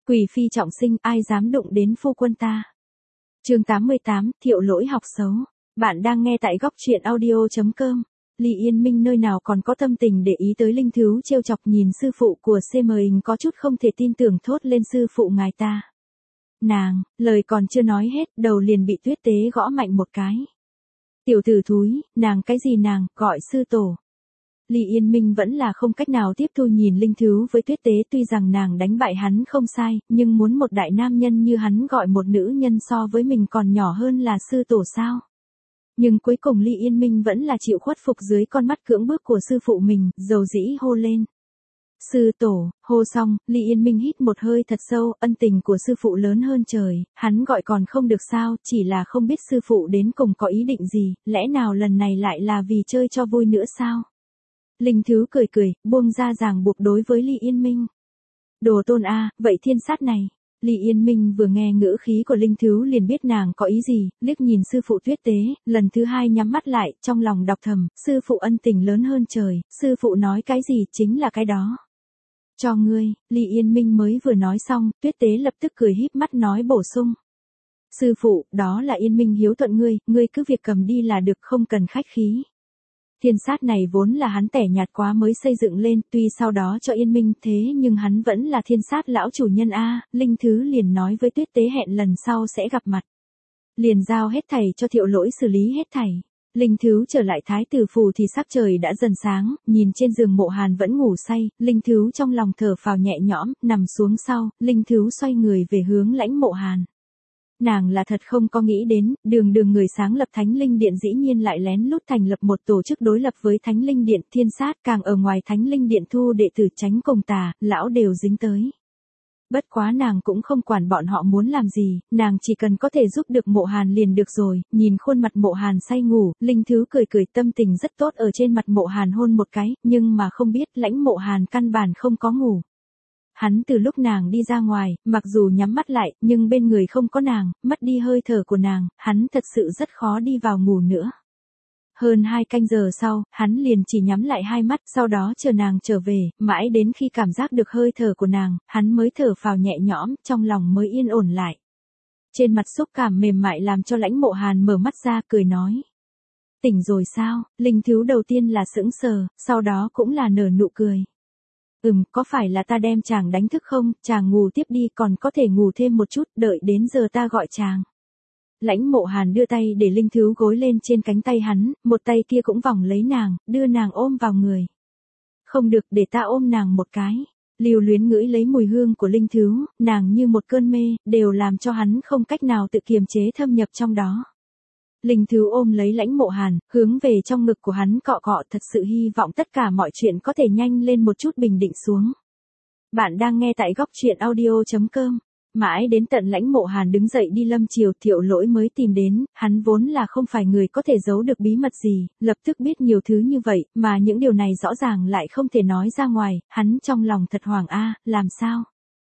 Quỷ phi trọng sinh, ai dám đụng đến phu quân ta. Chương 88, Thiệu Lỗi học xấu. Bạn đang nghe tại góc truyện audio.com. Lý Yên Minh nơi nào còn có tâm tình để ý tới Linh Thứu trêu chọc, nhìn sư phụ của CMing có chút không thể tin tưởng thốt lên, sư phụ ngài ta. Nàng, lời còn chưa nói hết, đầu liền bị Tuyết Tế gõ mạnh một cái. Tiểu tử thúi, nàng cái gì nàng, gọi sư tổ. Lý Yên Minh vẫn là không cách nào tiếp thu nhìn Linh Thứu với Tuyết Tế, tuy rằng nàng đánh bại hắn không sai, nhưng muốn một đại nam nhân như hắn gọi một nữ nhân so với mình còn nhỏ hơn là sư tổ sao? Nhưng cuối cùng Lý Yên Minh vẫn là chịu khuất phục dưới con mắt cưỡng bức của sư phụ mình, dầu dĩ hô lên. Sư tổ, hô xong, Lý Yên Minh hít một hơi thật sâu, ân tình của sư phụ lớn hơn trời, hắn gọi còn không được sao, chỉ là không biết sư phụ đến cùng có ý định gì, lẽ nào lần này lại là vì chơi cho vui nữa sao? Linh Thứu cười cười, buông ra ràng buộc đối với Lý Yên Minh. Đồ tôn a, vậy thiên sát này. Lý Yên Minh vừa nghe ngữ khí của Linh Thứu liền biết nàng có ý gì, liếc nhìn sư phụ Tuyết Tế, lần thứ hai nhắm mắt lại, trong lòng đọc thầm, sư phụ ân tình lớn hơn trời, sư phụ nói cái gì chính là cái đó. Cho ngươi, Lý Yên Minh mới vừa nói xong, Tuyết Tế lập tức cười híp mắt nói bổ sung. Sư phụ, đó là Yên Minh hiếu thuận ngươi cứ việc cầm đi là được, không cần khách khí. Thiên sát này vốn là hắn tẻ nhạt quá mới xây dựng lên, tuy sau đó cho Yên Minh thế nhưng hắn vẫn là thiên sát lão chủ nhân a. Linh Thứu liền nói với Tuyết Tế hẹn lần sau sẽ gặp mặt. Liền giao hết thảy cho Thiệu Lỗi xử lý hết thảy. Linh Thứu trở lại Thái Tử Phủ thì sắc trời đã dần sáng, nhìn trên giường Mộ Hàn vẫn ngủ say, Linh Thứu trong lòng thở phào nhẹ nhõm, nằm xuống sau, Linh Thứu xoay người về hướng lãnh Mộ Hàn. Nàng là thật không có nghĩ đến, đường người sáng lập Thánh Linh Điện dĩ nhiên lại lén lút thành lập một tổ chức đối lập với Thánh Linh Điện, thiên sát càng ở ngoài Thánh Linh Điện thu đệ tử tránh cùng tà, lão đều dính tới. Bất quá nàng cũng không quản bọn họ muốn làm gì, nàng chỉ cần có thể giúp được Mộ Hàn liền được rồi, nhìn khuôn mặt Mộ Hàn say ngủ, Linh Thứu cười cười, tâm tình rất tốt ở trên mặt Mộ Hàn hôn một cái, nhưng mà không biết lãnh Mộ Hàn căn bản không có ngủ. Hắn từ lúc nàng đi ra ngoài, mặc dù nhắm mắt lại, nhưng bên người không có nàng, mất đi hơi thở của nàng, hắn thật sự rất khó đi vào ngủ nữa. Hơn 2 canh giờ sau, hắn liền chỉ nhắm lại hai mắt, sau đó chờ nàng trở về, mãi đến khi cảm giác được hơi thở của nàng, hắn mới thở phào nhẹ nhõm, trong lòng mới yên ổn lại. Trên mặt xúc cảm mềm mại làm cho lãnh Mộ Hàn mở mắt ra, cười nói. Tỉnh rồi sao? Linh Thứu đầu tiên là sững sờ, sau đó cũng là nở nụ cười. Có phải là ta đem chàng đánh thức không, chàng ngủ tiếp đi, còn có thể ngủ thêm một chút, đợi đến giờ ta gọi chàng. Lãnh Mộ Hàn đưa tay để Linh Thứu gối lên trên cánh tay hắn, một tay kia cũng vòng lấy nàng, đưa nàng ôm vào người. Không được, để ta ôm nàng một cái. Lưu luyến ngửi lấy mùi hương của Linh Thứu, nàng như một cơn mê, đều làm cho hắn không cách nào tự kiềm chế thâm nhập trong đó. Linh Thứu ôm lấy lãnh Mộ Hàn, hướng về trong ngực của hắn cọ cọ, thật sự hy vọng tất cả mọi chuyện có thể nhanh lên một chút, bình định xuống. Bạn đang nghe tại góc truyện audio.com. Mãi đến tận lãnh Mộ Hàn đứng dậy đi lâm chiều, Thiệu Lỗi mới tìm đến, hắn vốn là không phải người có thể giấu được bí mật gì, lập tức biết nhiều thứ như vậy, mà những điều này rõ ràng lại không thể nói ra ngoài, hắn trong lòng thật hoảng làm sao?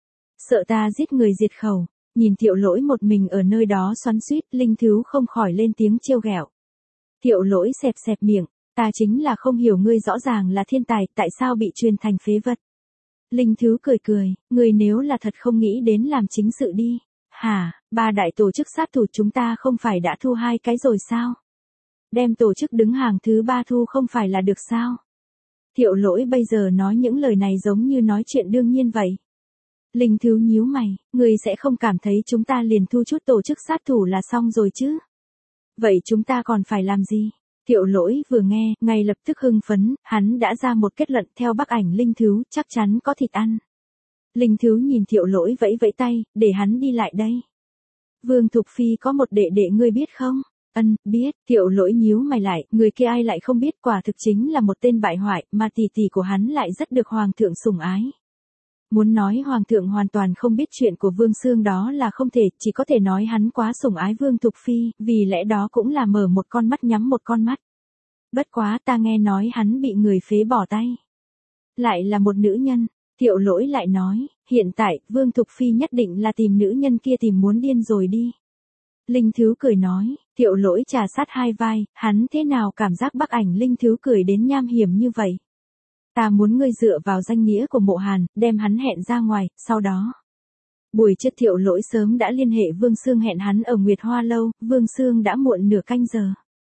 Sợ ta giết người diệt khẩu. Nhìn Thiệu Lỗi một mình ở nơi đó xoắn xuýt, Linh Thứu không khỏi lên tiếng trêu ghẹo. Thiệu Lỗi xẹp xẹp miệng, ta chính là không hiểu, ngươi rõ ràng là thiên tài, tại sao bị truyền thành phế vật? Linh Thứu cười cười, ngươi nếu là thật không nghĩ đến làm chính sự đi. Hả, 3 đại tổ chức sát thủ chúng ta không phải đã thu 2 cái rồi sao? Đem tổ chức đứng hàng thứ 3 thu không phải là được sao? Thiệu Lỗi bây giờ nói những lời này giống như nói chuyện đương nhiên vậy. Linh Thứu nhíu mày, ngươi sẽ không cảm thấy chúng ta liền thu chút tổ chức sát thủ là xong rồi chứ? Vậy chúng ta còn phải làm gì? Thiệu Lỗi vừa nghe, ngay lập tức hưng phấn, hắn đã ra một kết luận, theo bức ảnh Linh Thứu, chắc chắn có thịt ăn. Linh Thứu nhìn Thiệu Lỗi vẫy vẫy tay, để hắn đi lại đây. Vương Thục Phi có một đệ đệ ngươi biết không? Biết. Thiệu Lỗi nhíu mày lại, người kia ai lại không biết, quả thực chính là một tên bại hoại, mà tỷ tỷ của hắn lại rất được hoàng thượng sủng ái. Muốn nói hoàng thượng hoàn toàn không biết chuyện của Vương Xương đó là không thể, chỉ có thể nói hắn quá sủng ái Vương Thục Phi, vì lẽ đó cũng là mở một con mắt nhắm một con mắt. Bất quá ta nghe nói hắn bị người phế bỏ tay. Lại là một nữ nhân, Thiệu Lỗi lại nói, hiện tại, Vương Thục Phi nhất định là tìm nữ nhân kia tìm muốn điên rồi đi. Linh Thứu cười nói, Thiệu Lỗi trà sát hai vai, hắn thế nào cảm giác bức ảnh Linh Thứu cười đến nham hiểm như vậy. Ta muốn ngươi dựa vào danh nghĩa của Mộ Hàn, đem hắn hẹn ra ngoài, sau đó Buổi trưa Thiệu Lỗi sớm đã liên hệ Vương Sương hẹn hắn ở Nguyệt Hoa Lâu, Vương Sương đã muộn nửa canh giờ.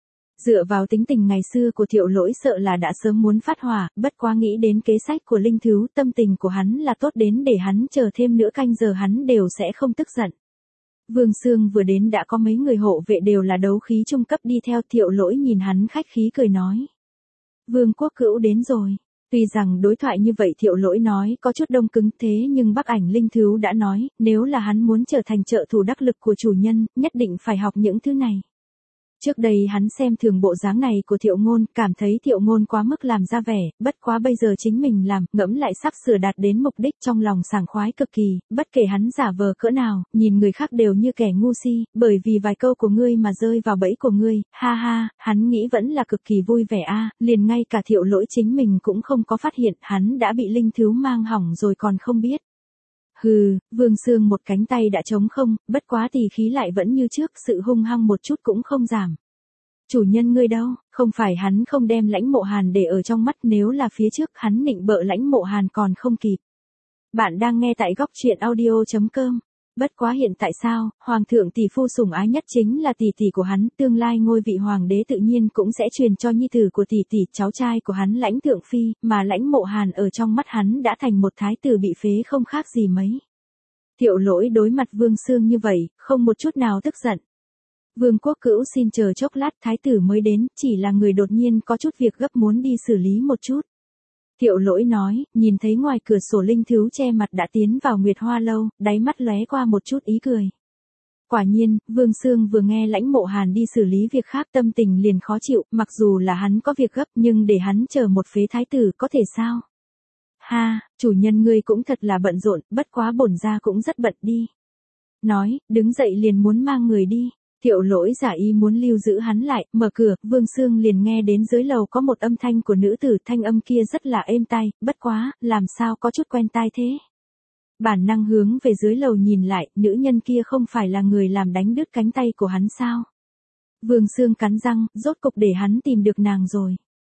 Dựa vào tính tình ngày xưa của Thiệu Lỗi sợ là đã sớm muốn phát hỏa, bất quá nghĩ đến kế sách của Linh Thứu, tâm tình của hắn là tốt đến để hắn chờ thêm nửa canh giờ hắn đều sẽ không tức giận. Vương Sương vừa đến đã có mấy người hộ vệ đều là đấu khí trung cấp đi theo. Thiệu Lỗi nhìn hắn khách khí cười nói. Vương Quốc Cữu đến rồi. Tuy rằng đối thoại như vậy Thiệu Lỗi nói có chút đông cứng thế nhưng Bắc Ảnh Linh Thứu đã nói, nếu là hắn muốn trở thành trợ thủ đắc lực của chủ nhân, nhất định phải học những thứ này. Trước đây hắn xem thường bộ dáng này của Thiệu Ngôn, cảm thấy Thiệu Ngôn quá mức làm ra vẻ, bất quá bây giờ chính mình làm, ngẫm lại sắp sửa đạt đến mục đích trong lòng sảng khoái cực kỳ, bất kể hắn giả vờ cỡ nào, nhìn người khác đều như kẻ ngu si, bởi vì vài câu của ngươi mà rơi vào bẫy của ngươi, ha ha, hắn nghĩ vẫn là cực kỳ vui vẻ a, liền ngay cả Thiệu Lỗi chính mình cũng không có phát hiện, hắn đã bị Linh Thứu mang hỏng rồi còn không biết. Hừ, Vương Sương một cánh tay đã trống không, bất quá tỳ khí lại vẫn như trước, sự hung hăng một chút cũng không giảm. Chủ nhân ngươi đâu, không phải hắn không đem Lãnh Mộ Hàn để ở trong mắt, nếu là phía trước hắn nịnh bợ Lãnh Mộ Hàn còn không kịp. Bạn đang nghe tại góc truyện audio.com. Bất quá hiện tại sao, Hoàng thượng tỷ phu sủng ái nhất chính là tỷ tỷ của hắn, tương lai ngôi vị hoàng đế tự nhiên cũng sẽ truyền cho nhi tử của tỷ tỷ, cháu trai của hắn Lãnh Thượng Phi, mà Lãnh Mộ Hàn ở trong mắt hắn đã thành một thái tử bị phế không khác gì mấy. Thiệu Lỗi đối mặt Vương Sương như vậy, không một chút nào tức giận. Vương Quốc Cữu xin chờ chốc lát, thái tử mới đến, chỉ là người đột nhiên có chút việc gấp muốn đi xử lý một chút. Thiệu Lỗi nói, nhìn thấy ngoài cửa sổ Linh Thứu che mặt đã tiến vào Nguyệt Hoa Lâu, đáy mắt lóe qua một chút ý cười. Quả nhiên, Vương Sương vừa nghe Lãnh Mộ Hàn đi xử lý việc khác tâm tình liền khó chịu, mặc dù là hắn có việc gấp nhưng để hắn chờ một phế thái tử có thể sao? Ha, chủ nhân ngươi cũng thật là bận rộn, bất quá bổn gia cũng rất bận đi. Nói, đứng dậy liền muốn mang người đi. Thiệu Lỗi giả y muốn lưu giữ hắn lại, mở cửa, Vương Sương liền nghe đến dưới lầu có một âm thanh của nữ tử, thanh âm kia rất là êm tai, bất quá, làm sao có chút quen tai thế. Bản năng hướng về dưới lầu nhìn lại, nữ nhân kia không phải là người làm đánh đứt cánh tay của hắn sao. Vương Sương cắn răng, rốt cục để hắn tìm được nàng rồi.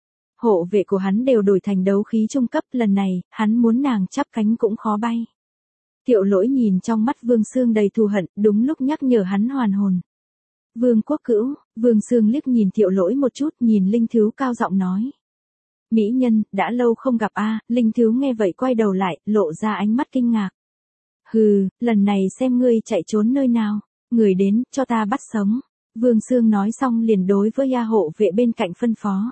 Hộ vệ của hắn đều đổi thành đấu khí trung cấp, lần này, hắn muốn nàng chắp cánh cũng khó bay. Thiệu Lỗi nhìn trong mắt Vương Sương đầy thù hận, đúng lúc nhắc nhở hắn hoàn hồn. Vương Quốc Cữu, Vương Sương liếc nhìn Thiệu Lỗi một chút, nhìn Linh Thứu cao giọng nói. Mỹ nhân, đã lâu không gặp a. Linh Thứu nghe vậy quay đầu lại, lộ ra ánh mắt kinh ngạc. Hừ, lần này xem ngươi chạy trốn nơi nào, người đến, cho ta bắt sống. Vương Sương nói xong liền đối với gia hộ vệ bên cạnh phân phó.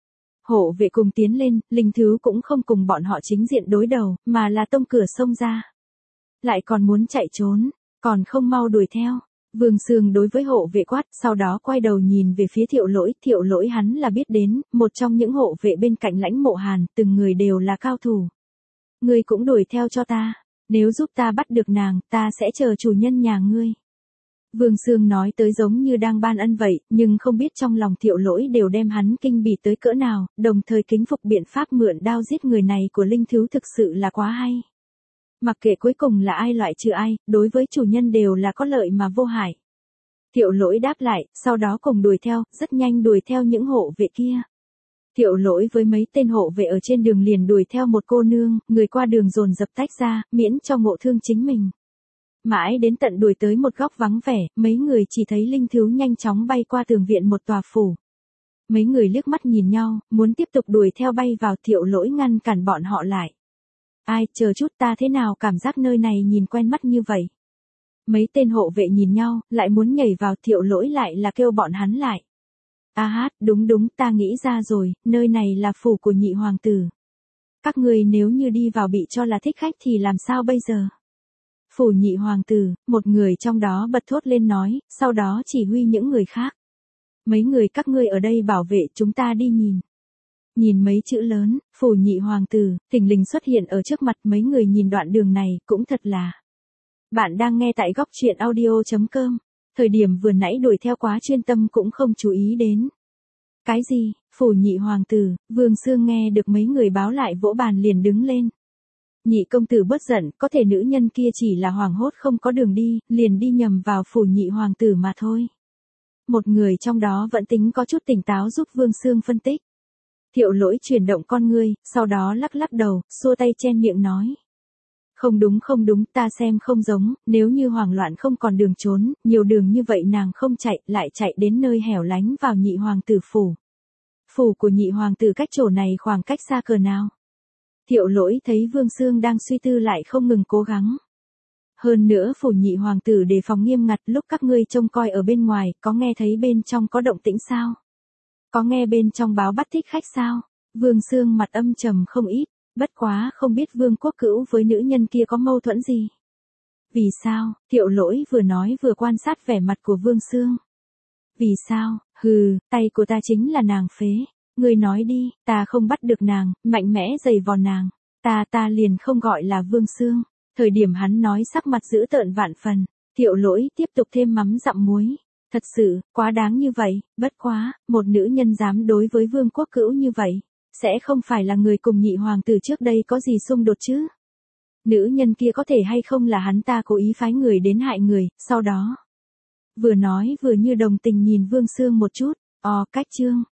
Hộ vệ cùng tiến lên, Linh Thứu cũng không cùng bọn họ chính diện đối đầu, mà là tông cửa xông ra. Lại còn muốn chạy trốn, còn không mau đuổi theo. Vương Sương đối với hộ vệ quát, sau đó quay đầu nhìn về phía Thiệu Lỗi hắn là biết đến, một trong những hộ vệ bên cạnh Lãnh Mộ Hàn, từng người đều là cao thủ. Ngươi cũng đuổi theo cho ta, nếu giúp ta bắt được nàng, ta sẽ chờ chủ nhân nhà ngươi. Vương Sương nói tới giống như đang ban ân vậy, nhưng không biết trong lòng Thiệu Lỗi đều đem hắn kinh bỉ tới cỡ nào, đồng thời kính phục biện pháp mượn đao giết người này của Linh Thứu thực sự là quá hay. Mặc kệ cuối cùng là ai loại trừ ai, đối với chủ nhân đều là có lợi mà vô hại. Thiệu Lỗi đáp lại, sau đó cùng đuổi theo, rất nhanh đuổi theo những hộ vệ kia. Thiệu Lỗi với mấy tên hộ vệ ở trên đường liền đuổi theo một cô nương, người qua đường dồn dập tách ra, miễn cho ngộ thương chính mình. Mãi đến tận đuổi tới một góc vắng vẻ, mấy người chỉ thấy Linh Thứu nhanh chóng bay qua tường viện một tòa phủ. Mấy người liếc mắt nhìn nhau, muốn tiếp tục đuổi theo bay vào. Thiệu Lỗi ngăn cản bọn họ lại. Ai, chờ chút, ta thế nào cảm giác nơi này nhìn quen mắt như vậy. Mấy tên hộ vệ nhìn nhau, lại muốn nhảy vào. Thiệu Lỗi lại là kêu bọn hắn lại. A hát, đúng, ta nghĩ ra rồi, nơi này là phủ của nhị hoàng tử. Các người nếu như đi vào bị cho là thích khách thì làm sao bây giờ? Phủ nhị hoàng tử, một người trong đó bật thốt lên nói, sau đó chỉ huy những người khác. Mấy người các ngươi ở đây bảo vệ, chúng ta đi nhìn. Nhìn mấy chữ lớn, phủ nhị hoàng tử, thình lình xuất hiện ở trước mặt. Mấy người nhìn đoạn đường này, cũng thật là. Bạn đang nghe tại góc truyện audio.com. Thời điểm vừa nãy đuổi theo quá chuyên tâm cũng không chú ý đến. Cái gì, phủ nhị hoàng tử, Vương Sương nghe được mấy người báo lại vỗ bàn liền đứng lên. Nhị công tử bớt giận, có thể nữ nhân kia chỉ là hoảng hốt không có đường đi, liền đi nhầm vào phủ nhị hoàng tử mà thôi. Một người trong đó vẫn tính có chút tỉnh táo giúp Vương Sương phân tích. Thiệu Lỗi chuyển động con ngươi, sau đó lắc lắc đầu, xua tay chen miệng nói. Không đúng, ta xem không giống, nếu như hoảng loạn không còn đường trốn, nhiều đường như vậy nàng không chạy, lại chạy đến nơi hẻo lánh vào nhị hoàng tử phủ. Phủ của nhị hoàng tử cách chỗ này khoảng cách xa cỡ nào? Thiệu Lỗi thấy Vương Xương đang suy tư lại không ngừng cố gắng. Hơn nữa phủ nhị hoàng tử đề phòng nghiêm ngặt, lúc các ngươi trông coi ở bên ngoài, có nghe thấy bên trong có động tĩnh sao? Có nghe bên trong báo bắt thích khách sao? Vương Xương mặt âm trầm không ít, bất quá không biết Vương Quốc Cữu với nữ nhân kia có mâu thuẫn gì. Vì sao? Thiệu Lỗi vừa nói vừa quan sát vẻ mặt của Vương Xương. Vì sao? Hừ, tay của ta chính là nàng phế. Ngươi nói đi, ta không bắt được nàng, mạnh mẽ giày vò nàng. Ta liền không gọi là Vương Xương. Thời điểm hắn nói sắc mặt dữ tợn vạn phần, Thiệu Lỗi tiếp tục thêm mắm dặm muối. Thật sự, quá đáng như vậy, bất quá, một nữ nhân dám đối với Vương Quốc Cữu như vậy, sẽ không phải là người cùng nhị hoàng tử trước đây có gì xung đột chứ? Nữ nhân kia có thể hay không là hắn ta cố ý phái người đến hại người, sau đó. Vừa nói vừa như đồng tình nhìn Vương Xương một chút, cách chương.